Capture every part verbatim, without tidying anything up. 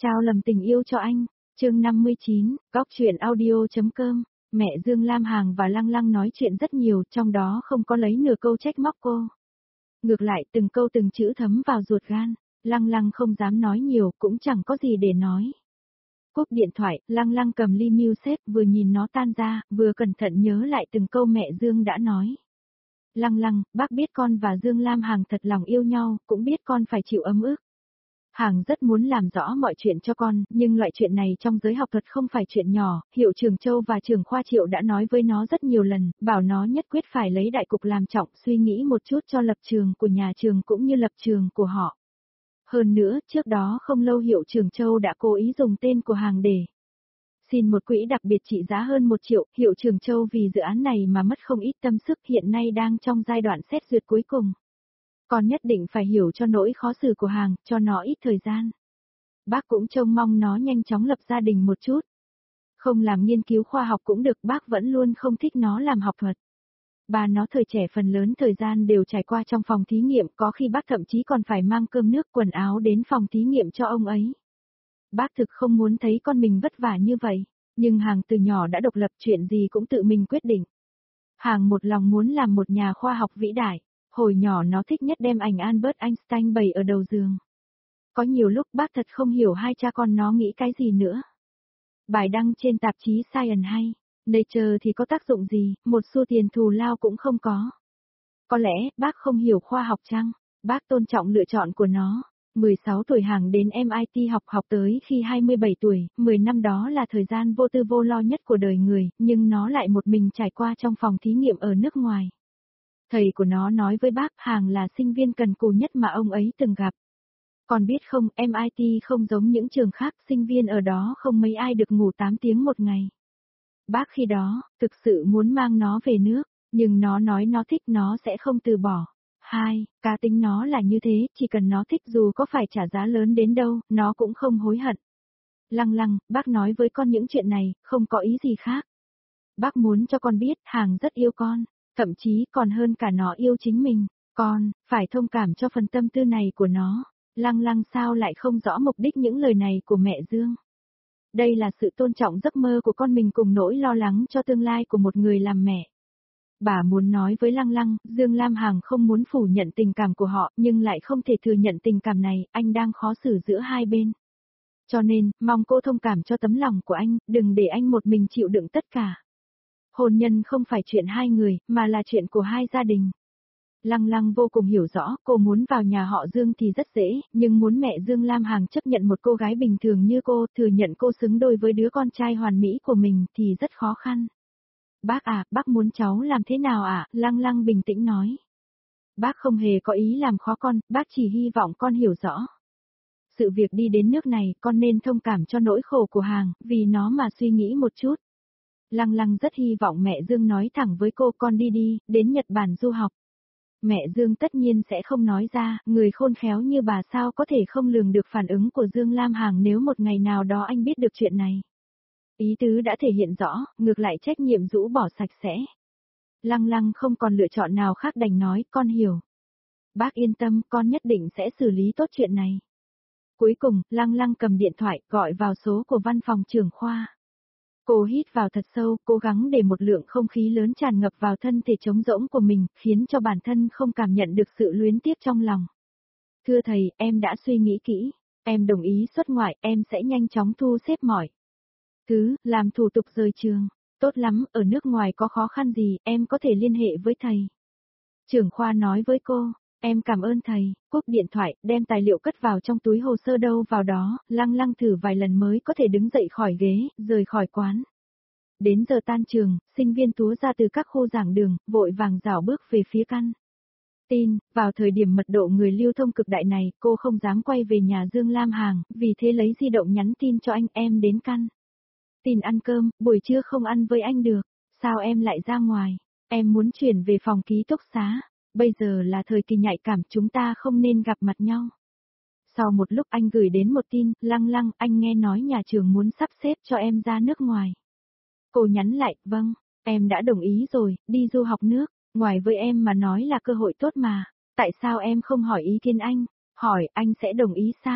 Trao lầm tình yêu cho anh. Chương năm mươi chín, góc truyện audio.com. Mẹ Dương Lam Hằng và Lăng Lăng nói chuyện rất nhiều, trong đó không có lấy nửa câu trách móc cô. Ngược lại từng câu từng chữ thấm vào ruột gan, Lăng Lăng không dám nói nhiều, cũng chẳng có gì để nói. Cúp điện thoại, Lăng Lăng cầm ly milkshake vừa nhìn nó tan ra, vừa cẩn thận nhớ lại từng câu mẹ Dương đã nói. Lăng Lăng, bác biết con và Dương Lam Hằng thật lòng yêu nhau, cũng biết con phải chịu ấm ức. Hằng rất muốn làm rõ mọi chuyện cho con, nhưng loại chuyện này trong giới học thuật không phải chuyện nhỏ, Hiệu trưởng Châu và trưởng khoa Triệu đã nói với nó rất nhiều lần, bảo nó nhất quyết phải lấy đại cục làm trọng, suy nghĩ một chút cho lập trường của nhà trường cũng như lập trường của họ. Hơn nữa, trước đó không lâu Hiệu trưởng Châu đã cố ý dùng tên của Hằng để xin một quỹ đặc biệt trị giá hơn một triệu, Hiệu trưởng Châu vì dự án này mà mất không ít tâm sức, hiện nay đang trong giai đoạn xét duyệt cuối cùng. Con nhất định phải hiểu cho nỗi khó xử của Hằng, cho nó ít thời gian. Bác cũng trông mong nó nhanh chóng lập gia đình một chút. Không làm nghiên cứu khoa học cũng được, bác vẫn luôn không thích nó làm học thuật. Bà nó thời trẻ phần lớn thời gian đều trải qua trong phòng thí nghiệm, có khi bác thậm chí còn phải mang cơm nước quần áo đến phòng thí nghiệm cho ông ấy. Bác thực không muốn thấy con mình vất vả như vậy, nhưng Hằng từ nhỏ đã độc lập, chuyện gì cũng tự mình quyết định. Hằng một lòng muốn làm một nhà khoa học vĩ đại. Hồi nhỏ nó thích nhất đem ảnh Albert Einstein bày ở đầu giường. Có nhiều lúc bác thật không hiểu hai cha con nó nghĩ cái gì nữa. Bài đăng trên tạp chí Science hay Nature thì có tác dụng gì, một xu tiền thù lao cũng không có. Có lẽ bác không hiểu khoa học chăng? Bác tôn trọng lựa chọn của nó. mười sáu tuổi Hằng đến em i tê học học tới khi hai mươi bảy tuổi, mười năm đó là thời gian vô tư vô lo nhất của đời người, nhưng nó lại một mình trải qua trong phòng thí nghiệm ở nước ngoài. Thầy của nó nói với bác Hằng là sinh viên cần cù nhất mà ông ấy từng gặp. Còn biết không, em i tê không giống những trường khác, sinh viên ở đó không mấy ai được ngủ tám tiếng một ngày. Bác khi đó, thực sự muốn mang nó về nước, nhưng nó nói nó thích nó sẽ không từ bỏ. Hai, cá tính nó là như thế, chỉ cần nó thích dù có phải trả giá lớn đến đâu, nó cũng không hối hận. Lăng Lăng, bác nói với con những chuyện này, không có ý gì khác. Bác muốn cho con biết, Hằng rất yêu con. Thậm chí còn hơn cả nó yêu chính mình, con, phải thông cảm cho phần tâm tư này của nó. Lăng Lăng sao lại không rõ mục đích những lời này của mẹ Dương. Đây là sự tôn trọng giấc mơ của con mình cùng nỗi lo lắng cho tương lai của một người làm mẹ. Bà muốn nói với Lăng Lăng, Dương Lam Hằng không muốn phủ nhận tình cảm của họ nhưng lại không thể thừa nhận tình cảm này, anh đang khó xử giữa hai bên. Cho nên, mong cô thông cảm cho tấm lòng của anh, đừng để anh một mình chịu đựng tất cả. Hôn nhân không phải chuyện hai người, mà là chuyện của hai gia đình. Lăng Lăng vô cùng hiểu rõ, cô muốn vào nhà họ Dương thì rất dễ, nhưng muốn mẹ Dương Lam Hằng chấp nhận một cô gái bình thường như cô, thừa nhận cô xứng đôi với đứa con trai hoàn mỹ của mình thì rất khó khăn. Bác à, bác muốn cháu làm thế nào ạ? À? Lăng Lăng bình tĩnh nói. Bác không hề có ý làm khó con, bác chỉ hy vọng con hiểu rõ. Sự việc đi đến nước này, con nên thông cảm cho nỗi khổ của Hằng, vì nó mà suy nghĩ một chút. Lăng Lăng rất hy vọng mẹ Dương nói thẳng với cô con đi đi, đến Nhật Bản du học. Mẹ Dương tất nhiên sẽ không nói ra, người khôn khéo như bà sao có thể không lường được phản ứng của Dương Lam Hằng nếu một ngày nào đó anh biết được chuyện này. Ý tứ đã thể hiện rõ, ngược lại trách nhiệm rũ bỏ sạch sẽ. Lăng Lăng không còn lựa chọn nào khác đành nói, con hiểu. Bác yên tâm, con nhất định sẽ xử lý tốt chuyện này. Cuối cùng, Lăng Lăng cầm điện thoại, gọi vào số của văn phòng trưởng khoa. Cô hít vào thật sâu, cố gắng để một lượng không khí lớn tràn ngập vào thân thể trống rỗng của mình, khiến cho bản thân không cảm nhận được sự luyến tiếc trong lòng. Thưa thầy, em đã suy nghĩ kỹ, em đồng ý xuất ngoại, em sẽ nhanh chóng thu xếp mọi thứ, làm thủ tục rời trường. Tốt lắm, ở nước ngoài có khó khăn gì, em có thể liên hệ với thầy. Trưởng khoa nói với cô, em cảm ơn thầy, cúp điện thoại, đem tài liệu cất vào trong túi hồ sơ đâu vào đó, Lăng Lăng thử vài lần mới có thể đứng dậy khỏi ghế, rời khỏi quán. Đến giờ tan trường, sinh viên túa ra từ các khu giảng đường, vội vàng rảo bước về phía căn tin, vào thời điểm mật độ người lưu thông cực đại này, cô không dám quay về nhà Dương Lam Hằng, vì thế lấy di động nhắn tin cho anh em đến căn tin ăn cơm, buổi trưa không ăn với anh được, sao em lại ra ngoài, em muốn chuyển về phòng ký túc xá. Bây giờ là thời kỳ nhạy cảm, chúng ta không nên gặp mặt nhau. Sau một lúc anh gửi đến một tin, Lăng Lăng, anh nghe nói nhà trường muốn sắp xếp cho em ra nước ngoài. Cô nhắn lại, vâng, em đã đồng ý rồi, đi du học nước, ngoài với em mà nói là cơ hội tốt mà, tại sao em không hỏi ý kiến anh, hỏi anh sẽ đồng ý sao?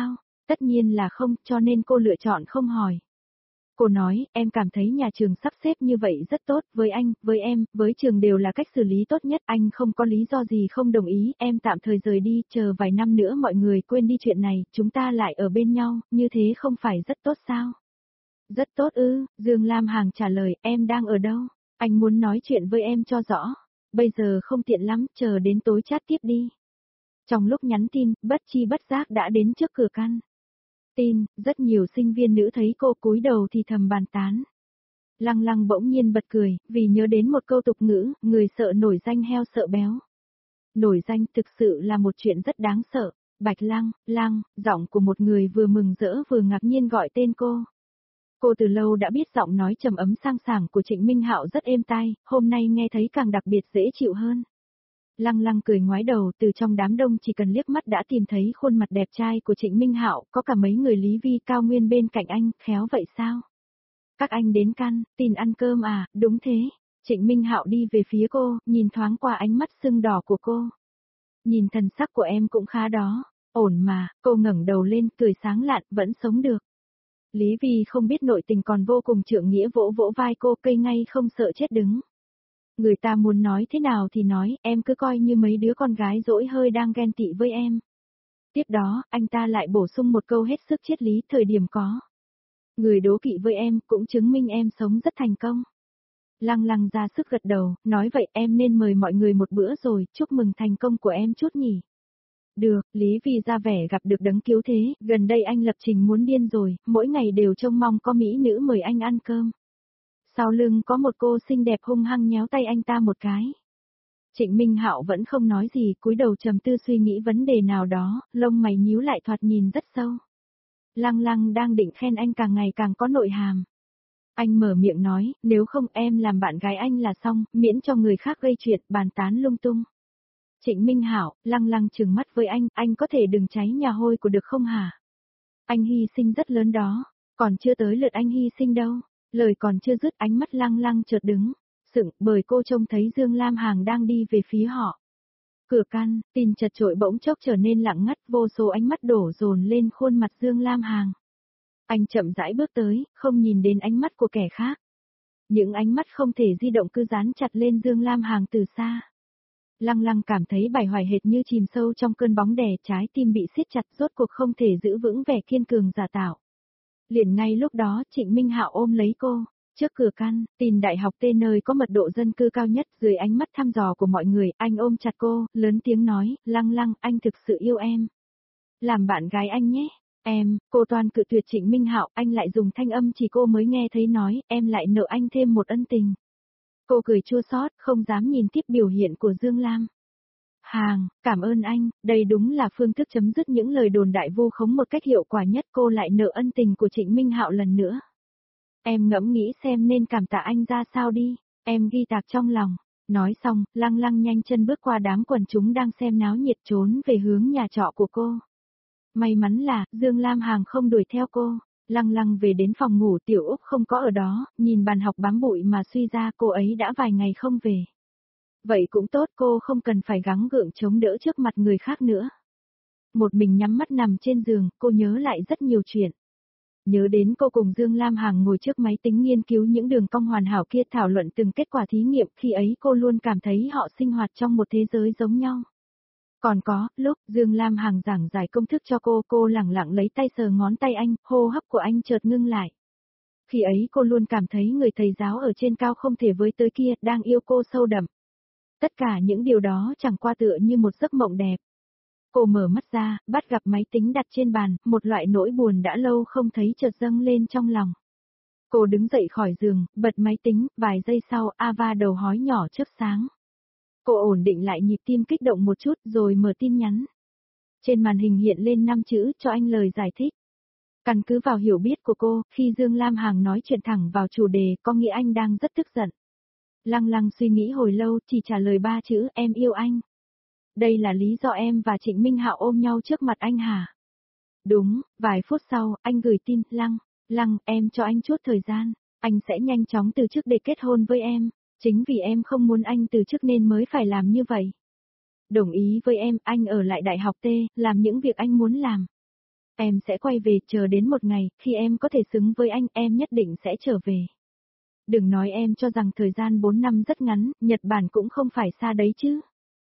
Tất nhiên là không, cho nên cô lựa chọn không hỏi. Cô nói, em cảm thấy nhà trường sắp xếp như vậy rất tốt, với anh, với em, với trường đều là cách xử lý tốt nhất, anh không có lý do gì không đồng ý, em tạm thời rời đi, chờ vài năm nữa mọi người quên đi chuyện này, chúng ta lại ở bên nhau, như thế không phải rất tốt sao? Rất tốt ư, Dương Lam Hằng trả lời, em đang ở đâu? Anh muốn nói chuyện với em cho rõ. Bây giờ không tiện lắm, chờ đến tối chat tiếp đi. Trong lúc nhắn tin, bất chi bất giác đã đến trước cửa căn tin, rất nhiều sinh viên nữ thấy cô cúi đầu thì thầm bàn tán. Lăng Lăng bỗng nhiên bật cười, vì nhớ đến một câu tục ngữ, người sợ nổi danh heo sợ béo. Nổi danh thực sự là một chuyện rất đáng sợ. Bạch Lăng, Lăng, giọng của một người vừa mừng rỡ vừa ngạc nhiên gọi tên cô. Cô từ lâu đã biết giọng nói trầm ấm sang sảng của Trịnh Minh Hạo rất êm tai, hôm nay nghe thấy càng đặc biệt dễ chịu hơn. Lăng Lăng cười ngoái đầu, từ trong đám đông chỉ cần liếc mắt đã tìm thấy khuôn mặt đẹp trai của Trịnh Minh Hạo, có cả mấy người Lý Vi Cao Nguyên bên cạnh anh, khéo vậy sao? Các anh đến căn, tin ăn cơm à, đúng thế. Trịnh Minh Hạo đi về phía cô, nhìn thoáng qua ánh mắt sưng đỏ của cô. Nhìn thần sắc của em cũng khá đó, ổn mà, cô ngẩng đầu lên, cười sáng lạn, vẫn sống được. Lý Vi không biết nội tình còn vô cùng trượng nghĩa vỗ vỗ vai cô, cây ngay không sợ chết đứng. Người ta muốn nói thế nào thì nói, em cứ coi như mấy đứa con gái dỗi hơi đang ghen tị với em. Tiếp đó, anh ta lại bổ sung một câu hết sức triết lý, thời điểm có. Người đố kỵ với em cũng chứng minh em sống rất thành công. Lăng Lăng ra sức gật đầu, nói vậy em nên mời mọi người một bữa rồi, chúc mừng thành công của em chút nhỉ. Được, Lý Vi ra vẻ gặp được đấng cứu thế, gần đây anh lập trình muốn điên rồi, mỗi ngày đều trông mong có mỹ nữ mời anh ăn cơm. Sau lưng có một cô xinh đẹp hung hăng nhéo tay anh ta một cái. Trịnh Minh Hạo vẫn không nói gì, cúi đầu trầm tư suy nghĩ vấn đề nào đó, lông mày nhíu lại thoạt nhìn rất sâu. Lăng Lăng đang định khen anh càng ngày càng có nội hàm. Anh mở miệng nói, nếu không em làm bạn gái anh là xong, miễn cho người khác gây chuyện, bàn tán lung tung. Trịnh Minh Hạo, Lăng Lăng trừng mắt với anh, anh có thể đừng cháy nhà hôi của được không hả? Anh hy sinh rất lớn đó, còn chưa tới lượt anh hy sinh đâu. Lời còn chưa dứt ánh mắt Lăng Lăng chợt đứng, sững bởi cô trông thấy Dương Lam Hằng đang đi về phía họ. Cửa căn, tin chật chội bỗng chốc trở nên lặng ngắt, vô số ánh mắt đổ dồn lên khuôn mặt Dương Lam Hằng. Anh chậm rãi bước tới, không nhìn đến ánh mắt của kẻ khác. Những ánh mắt không thể di động cứ dán chặt lên Dương Lam Hằng từ xa. Lăng Lăng cảm thấy bài hoài hệt như chìm sâu trong cơn bóng đè, trái tim bị siết chặt, rốt cuộc không thể giữ vững vẻ kiên cường giả tạo. Liền ngay lúc đó, Trịnh Minh Hạo ôm lấy cô, trước cửa căn, tin đại học T nơi có mật độ dân cư cao nhất, dưới ánh mắt thăm dò của mọi người, anh ôm chặt cô, lớn tiếng nói, Lăng Lăng, anh thực sự yêu em. Làm bạn gái anh nhé. Em, cô toàn cự tuyệt Trịnh Minh Hạo, anh lại dùng thanh âm chỉ cô mới nghe thấy nói, em lại nợ anh thêm một ân tình. Cô cười chua xót, không dám nhìn tiếp biểu hiện của Dương Lam. Hàng, cảm ơn anh, đây đúng là phương thức chấm dứt những lời đồn đại vu khống một cách hiệu quả nhất, cô lại nợ ân tình của Trịnh Minh Hạo lần nữa. Em ngẫm nghĩ xem nên cảm tạ anh ra sao đi, em ghi tạc trong lòng. Nói xong, Lăng Lăng nhanh chân bước qua đám quần chúng đang xem náo nhiệt trốn về hướng nhà trọ của cô. May mắn là, Dương Lam Hằng không đuổi theo cô. Lăng Lăng về đến phòng ngủ, Tiểu Úc không có ở đó, nhìn bàn học bám bụi mà suy ra cô ấy đã vài ngày không về. Vậy cũng tốt, cô không cần phải gắng gượng chống đỡ trước mặt người khác nữa. Một mình nhắm mắt nằm trên giường, cô nhớ lại rất nhiều chuyện. Nhớ đến cô cùng Dương Lam Hằng ngồi trước máy tính nghiên cứu những đường cong hoàn hảo kia, thảo luận từng kết quả thí nghiệm, khi ấy cô luôn cảm thấy họ sinh hoạt trong một thế giới giống nhau. Còn có, lúc Dương Lam Hằng giảng giải công thức cho cô, cô lẳng lặng lấy tay sờ ngón tay anh, hô hấp của anh chợt ngưng lại. Khi ấy cô luôn cảm thấy người thầy giáo ở trên cao không thể với tới kia, đang yêu cô sâu đậm. Tất cả những điều đó chẳng qua tựa như một giấc mộng đẹp. Cô mở mắt ra, bắt gặp máy tính đặt trên bàn, một loại nỗi buồn đã lâu không thấy chợt dâng lên trong lòng. Cô đứng dậy khỏi giường, bật máy tính, vài giây sau, Ava đầu hói nhỏ chớp sáng. Cô ổn định lại nhịp tim kích động một chút rồi mở tin nhắn. Trên màn hình hiện lên năm chữ cho anh lời giải thích. Căn cứ vào hiểu biết của cô, khi Dương Lam Hằng nói chuyện thẳng vào chủ đề có nghĩa anh đang rất tức giận. Lăng Lăng suy nghĩ hồi lâu chỉ trả lời ba chữ em yêu anh. Đây là lý do em và Trịnh Minh Hạo ôm nhau trước mặt anh hả? Đúng, vài phút sau, anh gửi tin, Lăng, Lăng, em cho anh chút thời gian, anh sẽ nhanh chóng từ chức để kết hôn với em, chính vì em không muốn anh từ chức nên mới phải làm như vậy. Đồng ý với em, anh ở lại đại học T, làm những việc anh muốn làm. Em sẽ quay về, chờ đến một ngày, khi em có thể xứng với anh, em nhất định sẽ trở về. Đừng nói em cho rằng thời gian bốn năm rất ngắn, Nhật Bản cũng không phải xa đấy chứ.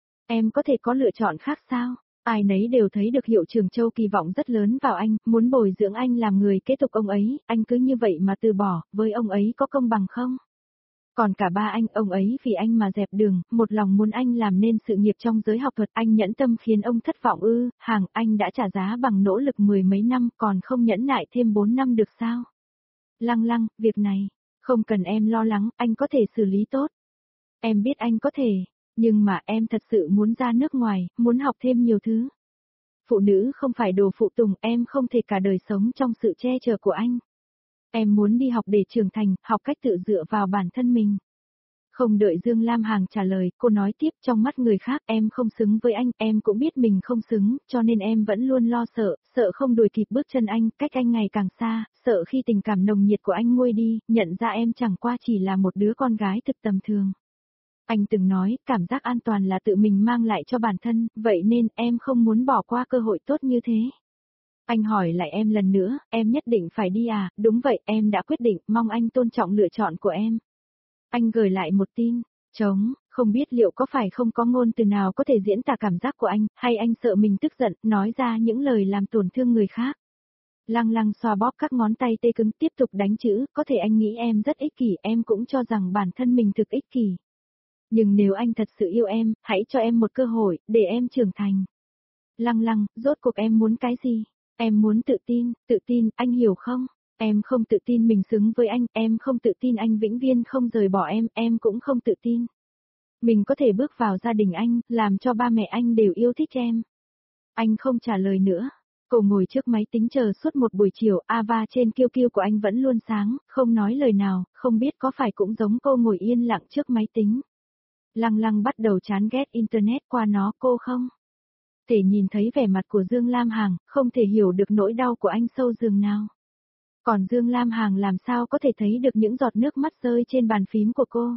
Em có thể có lựa chọn khác sao? Ai nấy đều thấy được Hiệu trưởng Châu kỳ vọng rất lớn vào anh, muốn bồi dưỡng anh làm người kế tục ông ấy, anh cứ như vậy mà từ bỏ, với ông ấy có công bằng không? Còn cả ba anh, ông ấy vì anh mà dẹp đường, một lòng muốn anh làm nên sự nghiệp trong giới học thuật, anh nhẫn tâm khiến ông thất vọng ư? Hàng, anh đã trả giá bằng nỗ lực mười mấy năm, còn không nhẫn nại thêm bốn năm được sao? Lăng Lăng, việc này, không cần em lo lắng, anh có thể xử lý tốt. Em biết anh có thể, nhưng mà em thật sự muốn ra nước ngoài, muốn học thêm nhiều thứ. Phụ nữ không phải đồ phụ tùng, em không thể cả đời sống trong sự che chở của anh. Em muốn đi học để trưởng thành, học cách tự dựa vào bản thân mình. Không đợi Dương Lam Hằng trả lời, cô nói tiếp, trong mắt người khác em không xứng với anh, em cũng biết mình không xứng, cho nên em vẫn luôn lo sợ, sợ không đuổi kịp bước chân anh, cách anh ngày càng xa, sợ khi tình cảm nồng nhiệt của anh nguôi đi, nhận ra em chẳng qua chỉ là một đứa con gái thực tầm thường. Anh từng nói, cảm giác an toàn là tự mình mang lại cho bản thân, vậy nên em không muốn bỏ qua cơ hội tốt như thế. Anh hỏi lại em lần nữa, em nhất định phải đi à? Đúng vậy, em đã quyết định, mong anh tôn trọng lựa chọn của em. Anh gửi lại một tin, trống, không biết liệu có phải không có ngôn từ nào có thể diễn tả cảm giác của anh, hay anh sợ mình tức giận, nói ra những lời làm tổn thương người khác. Lăng Lăng xoa bóp các ngón tay tê cứng tiếp tục đánh chữ, có thể anh nghĩ em rất ích kỷ, em cũng cho rằng bản thân mình thực ích kỷ. Nhưng nếu anh thật sự yêu em, hãy cho em một cơ hội, để em trưởng thành. Lăng Lăng, rốt cuộc em muốn cái gì? Em muốn tự tin, tự tin, anh hiểu không? Em không tự tin mình xứng với anh, em không tự tin anh vĩnh viễn không rời bỏ em, em cũng không tự tin. Mình có thể bước vào gia đình anh, làm cho ba mẹ anh đều yêu thích em. Anh không trả lời nữa. Cô ngồi trước máy tính chờ suốt một buổi chiều, Ava trên kiêu kiêu của anh vẫn luôn sáng, không nói lời nào, không biết có phải cũng giống cô ngồi yên lặng trước máy tính. Lăng Lăng bắt đầu chán ghét Internet qua nó cô không? Thể nhìn thấy vẻ mặt của Dương Lam Hằng, không thể hiểu được nỗi đau của anh sâu giường nào. Còn Dương Lam Hằng làm sao có thể thấy được những giọt nước mắt rơi trên bàn phím của cô.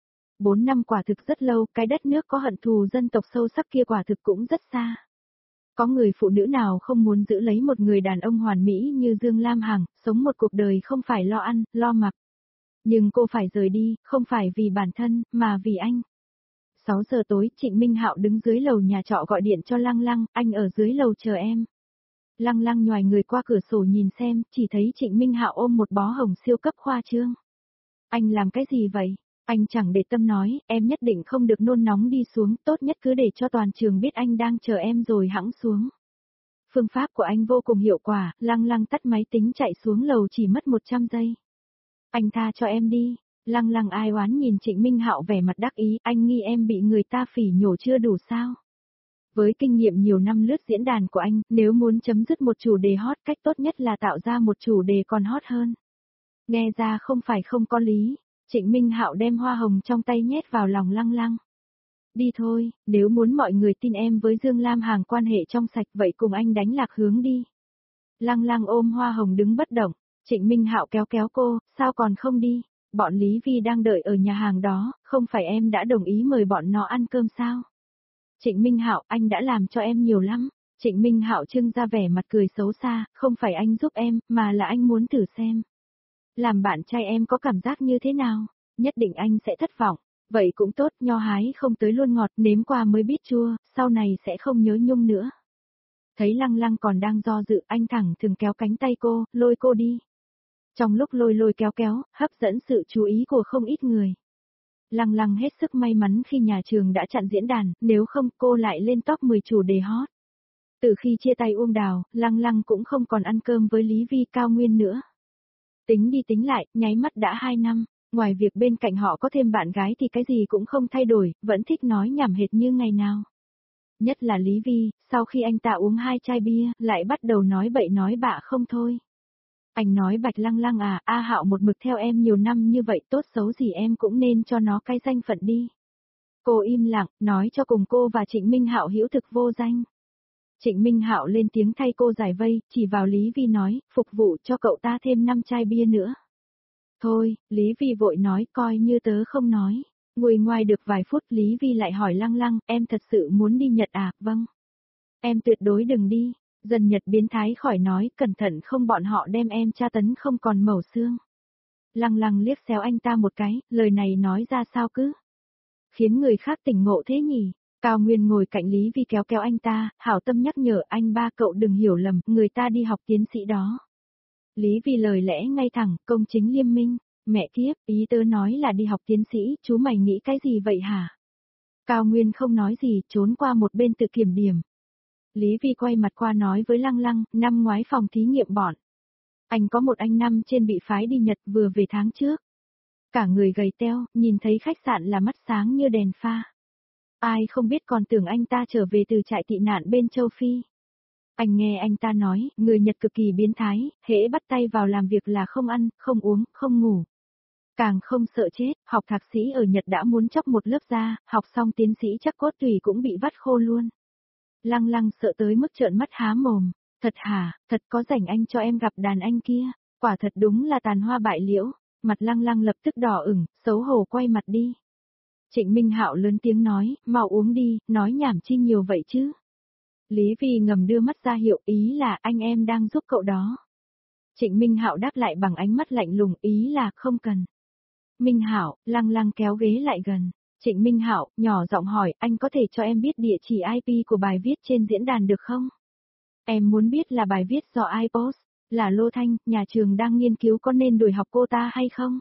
Bốn năm quả thực rất lâu, cái đất nước có hận thù dân tộc sâu sắc kia quả thực cũng rất xa. Có người phụ nữ nào không muốn giữ lấy một người đàn ông hoàn mỹ như Dương Lam Hằng, sống một cuộc đời không phải lo ăn, lo mặc. Nhưng cô phải rời đi, không phải vì bản thân, mà vì anh. sáu giờ tối, Trịnh Minh Hạo đứng dưới lầu nhà trọ gọi điện cho Lăng Lăng, anh ở dưới lầu chờ em. Lăng Lăng nhoài người qua cửa sổ nhìn xem, chỉ thấy Trịnh Minh Hạo ôm một bó hồng siêu cấp khoa trương. Anh làm cái gì vậy? Anh chẳng để tâm nói, em nhất định không được nôn nóng đi xuống, tốt nhất cứ để cho toàn trường biết anh đang chờ em rồi hẵng xuống. Phương pháp của anh vô cùng hiệu quả, Lăng Lăng tắt máy tính chạy xuống lầu chỉ mất một trăm giây. Anh tha cho em đi. Lăng Lăng ai oán nhìn Trịnh Minh Hạo vẻ mặt đắc ý, anh nghi em bị người ta phỉ nhổ chưa đủ sao? Với kinh nghiệm nhiều năm lướt diễn đàn của anh, nếu muốn chấm dứt một chủ đề hot, cách tốt nhất là tạo ra một chủ đề còn hot hơn. Nghe ra không phải không có lý, Trịnh Minh Hạo đem hoa hồng trong tay nhét vào lòng Lăng Lăng. Đi thôi, nếu muốn mọi người tin em với Dương Lam Hằng quan hệ trong sạch vậy cùng anh đánh lạc hướng đi. Lăng Lăng ôm hoa hồng đứng bất động, Trịnh Minh Hạo kéo kéo cô, sao còn không đi? Bọn Lý Vi đang đợi ở nhà hàng đó, không phải em đã đồng ý mời bọn nó ăn cơm sao? Trịnh Minh Hạo, anh đã làm cho em nhiều lắm. Trịnh Minh Hạo trưng ra vẻ mặt cười xấu xa, không phải anh giúp em, mà là anh muốn thử xem. Làm bạn trai em có cảm giác như thế nào? Nhất định anh sẽ thất vọng. Vậy cũng tốt, nho hái không tới luôn ngọt, nếm qua mới biết chua, sau này sẽ không nhớ nhung nữa. Thấy Lăng Lăng còn đang do dự, anh thẳng thừng kéo cánh tay cô, lôi cô đi. Trong lúc lôi lôi kéo kéo, hấp dẫn sự chú ý của không ít người. Lăng Lăng hết sức may mắn khi nhà trường đã chặn diễn đàn, nếu không cô lại lên top mười chủ đề hot. Từ khi chia tay Uông Đào, Lăng Lăng cũng không còn ăn cơm với Lý Vi Cao Nguyên nữa. Tính đi tính lại, nháy mắt đã hai năm, ngoài việc bên cạnh họ có thêm bạn gái thì cái gì cũng không thay đổi, vẫn thích nói nhảm hệt như ngày nào. Nhất là Lý Vi, sau khi anh ta uống hai chai bia, lại bắt đầu nói bậy nói bạ không thôi. Anh nói Bạch Lăng Lăng à, A Hạo một mực theo em nhiều năm như vậy, tốt xấu gì em cũng nên cho nó cái danh phận đi. Cô im lặng, nói cho cùng cô và Trịnh Minh Hạo hữu thực vô danh. Trịnh Minh Hạo lên tiếng thay cô giải vây, chỉ vào Lý Vi nói, phục vụ cho cậu ta thêm năm chai bia nữa. Thôi, Lý Vi vội nói, coi như tớ không nói. Ngồi ngoài được vài phút Lý Vi lại hỏi Lăng Lăng, em thật sự muốn đi Nhật à? Vâng. Em tuyệt đối đừng đi. Dân Nhật biến thái khỏi nói, cẩn thận không bọn họ đem em tra tấn không còn mẩu xương. Lăng lăng liếc xéo anh ta một cái, lời này nói ra sao cứ. Khiến người khác tỉnh ngộ thế nhỉ. Cao Nguyên ngồi cạnh Lý Vi kéo kéo anh ta, hảo tâm nhắc nhở anh ba cậu đừng hiểu lầm, người ta đi học tiến sĩ đó. Lý Vi lời lẽ ngay thẳng, công chính liêm minh. Mẹ kiếp, ý tớ nói là đi học tiến sĩ, chú mày nghĩ cái gì vậy hả? Cao Nguyên không nói gì, trốn qua một bên tự kiểm điểm. Lý Vi quay mặt qua nói với Lăng Lăng, năm ngoái phòng thí nghiệm bọn. Anh có một anh năm trên bị phái đi Nhật vừa về tháng trước. Cả người gầy teo, nhìn thấy khách sạn là mắt sáng như đèn pha. Ai không biết còn tưởng anh ta trở về từ trại tị nạn bên châu Phi. Anh nghe anh ta nói, người Nhật cực kỳ biến thái, hễ bắt tay vào làm việc là không ăn, không uống, không ngủ. Càng không sợ chết, học thạc sĩ ở Nhật đã muốn chóc một lớp da, học xong tiến sĩ chắc cốt tủy cũng bị vắt khô luôn. Lăng Lăng sợ tới mức trợn mắt há mồm. Thật hả, thật có rảnh anh cho em gặp đàn anh kia, quả thật đúng là tàn hoa bại liễu. Mặt Lăng Lăng lập tức đỏ ửng, xấu hổ quay mặt đi. Trịnh Minh Hạo lớn tiếng nói, mau uống đi, nói nhảm chi nhiều vậy chứ. Lý Vi ngầm đưa mắt ra hiệu, ý là anh em đang giúp cậu đó. Trịnh Minh Hạo đáp lại bằng ánh mắt lạnh lùng, ý là không cần. Minh Hạo, Lăng Lăng kéo ghế lại gần. Trịnh Minh Hạo nhỏ giọng hỏi, anh có thể cho em biết địa chỉ i pê của bài viết trên diễn đàn được không? Em muốn biết là bài viết do ai post, là Lô Thanh, nhà trường đang nghiên cứu có nên đuổi học cô ta hay không?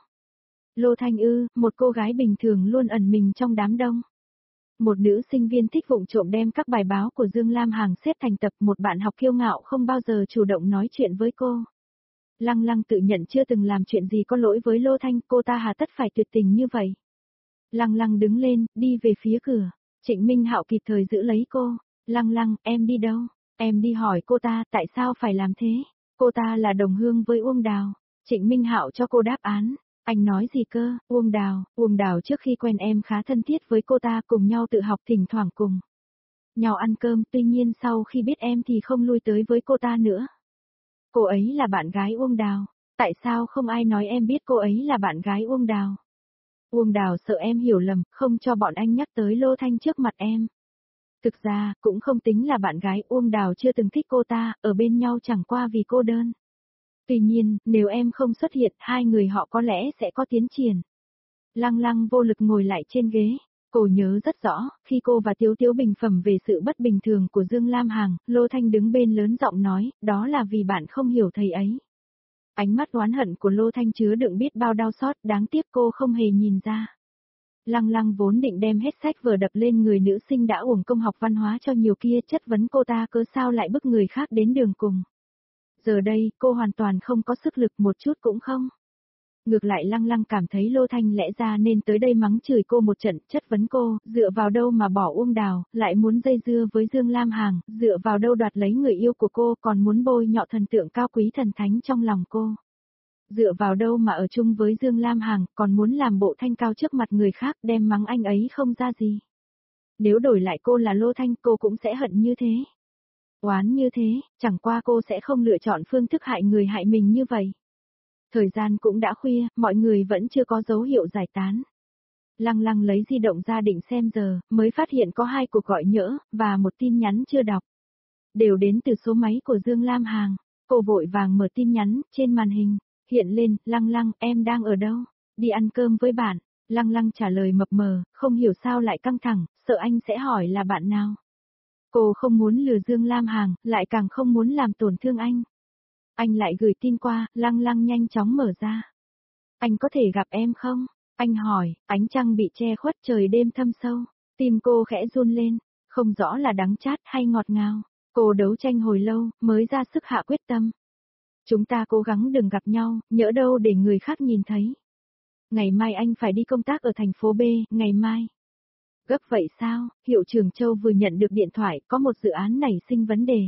Lô Thanh ư, một cô gái bình thường luôn ẩn mình trong đám đông. Một nữ sinh viên thích vụng trộm đem các bài báo của Dương Lam Hằng xếp thành tập, một bạn học kiêu ngạo không bao giờ chủ động nói chuyện với cô. Lăng Lăng tự nhận chưa từng làm chuyện gì có lỗi với Lô Thanh, cô ta hà tất phải tuyệt tình như vậy. Lăng Lăng đứng lên, đi về phía cửa. Trịnh Minh Hạo kịp thời giữ lấy cô. Lăng Lăng, em đi đâu? Em đi hỏi cô ta tại sao phải làm thế. Cô ta là đồng hương với Uông Đào. Trịnh Minh Hạo cho cô đáp án. Anh nói gì cơ? Uông Đào, Uông Đào trước khi quen em khá thân thiết với cô ta, cùng nhau tự học, thỉnh thoảng cùng nhau ăn cơm, tuy nhiên sau khi biết em thì không lui tới với cô ta nữa. Cô ấy là bạn gái Uông Đào. Tại sao không ai nói em biết cô ấy là bạn gái Uông Đào? Uông Đào sợ em hiểu lầm, không cho bọn anh nhắc tới Lô Thanh trước mặt em. Thực ra, cũng không tính là bạn gái, Uông Đào chưa từng thích cô ta, ở bên nhau chẳng qua vì cô đơn. Tuy nhiên, nếu em không xuất hiện, hai người họ có lẽ sẽ có tiến triển. Lăng Lăng vô lực ngồi lại trên ghế. Cô nhớ rất rõ, khi cô và Tiếu Tiếu bình phẩm về sự bất bình thường của Dương Lam Hằng, Lô Thanh đứng bên lớn giọng nói, đó là vì bạn không hiểu thầy ấy. Ánh mắt oán hận của Lô Thanh chứa đựng biết bao đau xót, đáng tiếc cô không hề nhìn ra. Lăng Lăng vốn định đem hết sách vở đập lên người nữ sinh đã uổng công học văn hóa cho nhiều kia, chất vấn cô ta cớ sao lại bức người khác đến đường cùng. Giờ đây, cô hoàn toàn không có sức lực một chút cũng không. Ngược lại Lăng Lăng cảm thấy Lô Thanh lẽ ra nên tới đây mắng chửi cô một trận, chất vấn cô, dựa vào đâu mà bỏ Uông Đào, lại muốn dây dưa với Dương Lam Hằng, dựa vào đâu đoạt lấy người yêu của cô, còn muốn bôi nhọ thần tượng cao quý thần thánh trong lòng cô. Dựa vào đâu mà ở chung với Dương Lam Hằng, còn muốn làm bộ thanh cao trước mặt người khác, đem mắng anh ấy không ra gì. Nếu đổi lại cô là Lô Thanh, cô cũng sẽ hận như thế. Oán như thế, chẳng qua cô sẽ không lựa chọn phương thức hại người hại mình như vậy. Thời gian cũng đã khuya, mọi người vẫn chưa có dấu hiệu giải tán. Lăng Lăng lấy di động ra định xem giờ, mới phát hiện có hai cuộc gọi nhỡ, và một tin nhắn chưa đọc. Đều đến từ số máy của Dương Lam Hằng. Cô vội vàng mở tin nhắn, trên màn hình, hiện lên, Lăng Lăng, em đang ở đâu? Đi ăn cơm với bạn. Lăng Lăng trả lời mập mờ, không hiểu sao lại căng thẳng, sợ anh sẽ hỏi là bạn nào. Cô không muốn lừa Dương Lam Hằng, lại càng không muốn làm tổn thương anh. Anh lại gửi tin qua, Lăng Lăng nhanh chóng mở ra. Anh có thể gặp em không? Anh hỏi, ánh trăng bị che khuất, trời đêm thâm sâu. Tim cô khẽ run lên, không rõ là đắng chát hay ngọt ngào. Cô đấu tranh hồi lâu, mới ra sức hạ quyết tâm. Chúng ta cố gắng đừng gặp nhau, nhỡ đâu để người khác nhìn thấy. Ngày mai anh phải đi công tác ở thành phố B, ngày mai. Gấp vậy sao? Hiệu trưởng Châu vừa nhận được điện thoại, có một dự án nảy sinh vấn đề.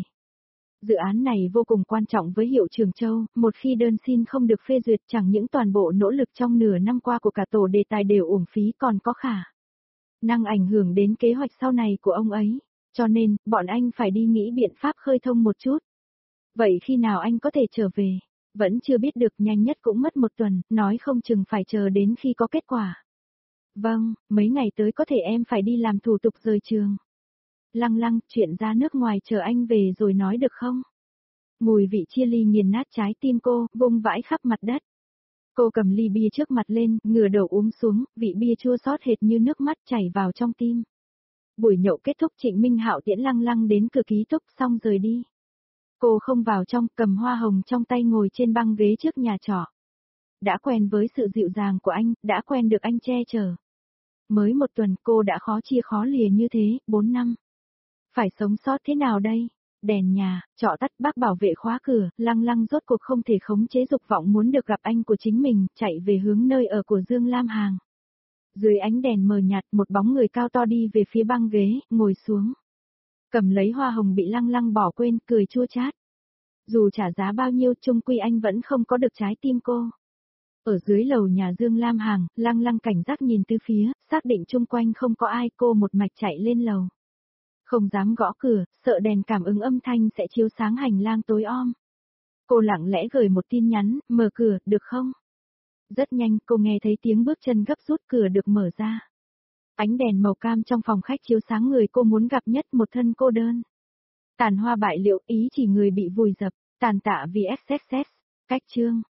Dự án này vô cùng quan trọng với Hiệu trưởng Châu, một khi đơn xin không được phê duyệt, chẳng những toàn bộ nỗ lực trong nửa năm qua của cả tổ đề tài đều uổng phí, còn có khả năng ảnh hưởng đến kế hoạch sau này của ông ấy. Cho nên, bọn anh phải đi nghĩ biện pháp khơi thông một chút. Vậy khi nào anh có thể trở về? Vẫn chưa biết được, nhanh nhất cũng mất một tuần, nói không chừng phải chờ đến khi có kết quả. Vâng, mấy ngày tới có thể em phải đi làm thủ tục rời trường. Lăng Lăng, chuyện ra nước ngoài chờ anh về rồi nói được không? Mùi vị chia ly nghiền nát trái tim cô, vung vãi khắp mặt đất. Cô cầm ly bia trước mặt lên, ngửa đầu uống xuống, vị bia chua xót hệt như nước mắt chảy vào trong tim. Buổi nhậu kết thúc, Trịnh Minh Hạo tiễn Lăng Lăng đến cửa ký túc xong rời đi. Cô không vào trong, cầm hoa hồng trong tay ngồi trên băng ghế trước nhà trọ. Đã quen với sự dịu dàng của anh, đã quen được anh che chở. Mới một tuần cô đã khó chia khó lìa như thế, bốn năm. Phải sống sót thế nào đây? Đèn nhà, trọ tắt, bác bảo vệ khóa cửa, Lăng Lăng rốt cuộc không thể khống chế dục vọng muốn được gặp anh của chính mình, chạy về hướng nơi ở của Dương Lam Hằng. Dưới ánh đèn mờ nhạt, một bóng người cao to đi về phía băng ghế, ngồi xuống. Cầm lấy hoa hồng bị Lăng Lăng bỏ quên, cười chua chát. Dù trả giá bao nhiêu, chung quy anh vẫn không có được trái tim cô. Ở dưới lầu nhà Dương Lam Hằng, Lăng Lăng cảnh giác nhìn từ phía, xác định chung quanh không có ai, cô một mạch chạy lên lầu. Không dám gõ cửa, sợ đèn cảm ứng âm thanh sẽ chiếu sáng hành lang tối om. Cô lặng lẽ gửi một tin nhắn, mở cửa, được không? Rất nhanh, cô nghe thấy tiếng bước chân gấp rút, cửa được mở ra. Ánh đèn màu cam trong phòng khách chiếu sáng người cô muốn gặp nhất, một thân cô đơn. Tàn hoa bại liệu, ý chỉ người bị vùi dập, tàn tạ vì ích xê ét. Cách chương.